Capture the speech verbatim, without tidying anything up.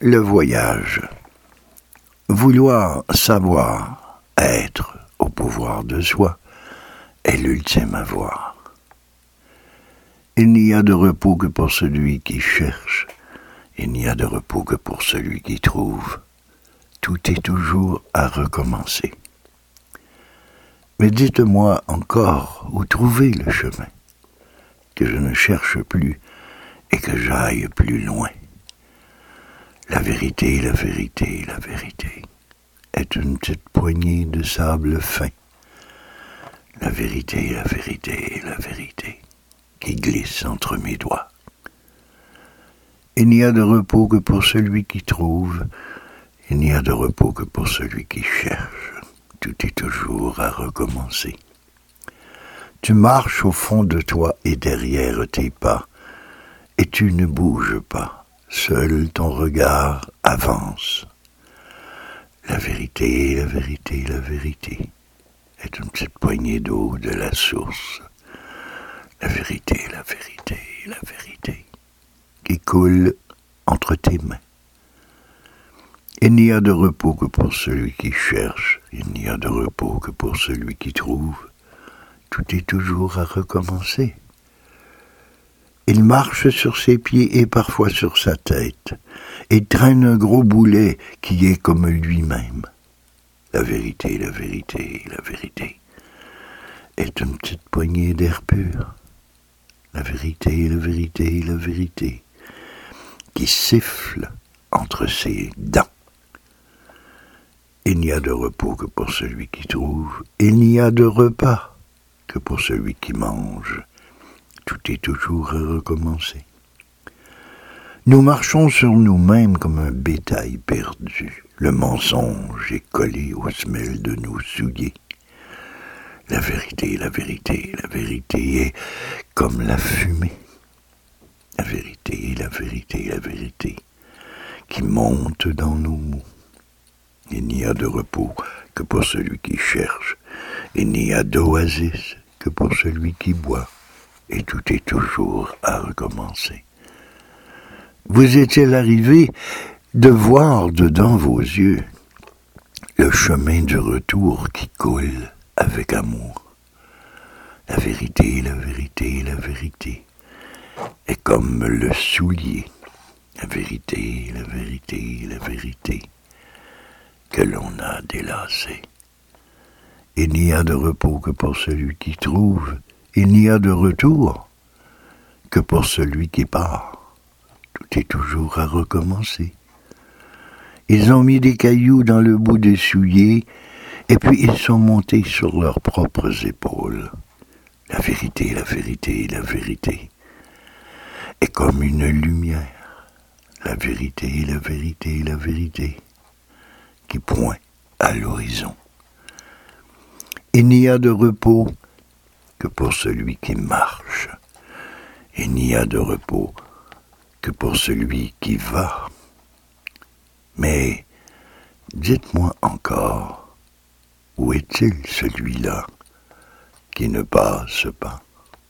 Le voyage. Vouloir savoir, être au pouvoir de soi, est l'ultime avoir. Il n'y a de repos que pour celui qui cherche, il n'y a de repos que pour celui qui trouve. Tout est toujours à recommencer. Mais dites-moi encore où trouver le chemin, que je ne cherche plus et que j'aille plus loin. La vérité, la vérité, la vérité est une petite poignée de sable fin. La vérité, la vérité, la vérité qui glisse entre mes doigts. Il n'y a de repos que pour celui qui trouve, il n'y a de repos que pour celui qui cherche. Tout est toujours à recommencer. Tu marches au fond de toi et derrière tes pas, et tu ne bouges pas. Seul ton regard avance. La vérité, la vérité, la vérité est une petite poignée d'eau de la source. La vérité, la vérité, la vérité qui coule entre tes mains. Il n'y a de repos que pour celui qui cherche, il n'y a de repos que pour celui qui trouve. Tout est toujours à recommencer. Il marche sur ses pieds et parfois sur sa tête, et traîne un gros boulet qui est comme lui-même. La vérité, la vérité, la vérité est une petite poignée d'air pur. La vérité, la vérité, la vérité qui siffle entre ses dents. Il n'y a de repos que pour celui qui trouve, il n'y a de repas que pour celui qui mange. Tout est toujours à recommencer. Nous marchons sur nous-mêmes comme un bétail perdu. Le mensonge est collé aux semelles de nos souliers. La vérité, la vérité, la vérité est comme la fumée. La vérité, la vérité, la vérité qui monte dans nos mous. Il n'y a de repos que pour celui qui cherche. Il n'y a d'oasis que pour celui qui boit. Et tout est toujours à recommencer. Vous est-il arrivé de voir dedans vos yeux le chemin du retour qui coule avec amour? La vérité, la vérité, la vérité est comme le soulier. La vérité, la vérité, la vérité que l'on a délacé. Il n'y a de repos que pour celui qui trouve. Il n'y a de retour que pour celui qui part. Tout est toujours à recommencer. Ils ont mis des cailloux dans le bout des souliers, et puis ils sont montés sur leurs propres épaules. La vérité, la vérité, la vérité est comme une lumière. La vérité, la vérité, la vérité qui pointe à l'horizon. Il n'y a de repos que pour celui qui marche. Il n'y a de repos que pour celui qui va. Mais dites-moi encore, où est-il celui-là qui ne passe pas?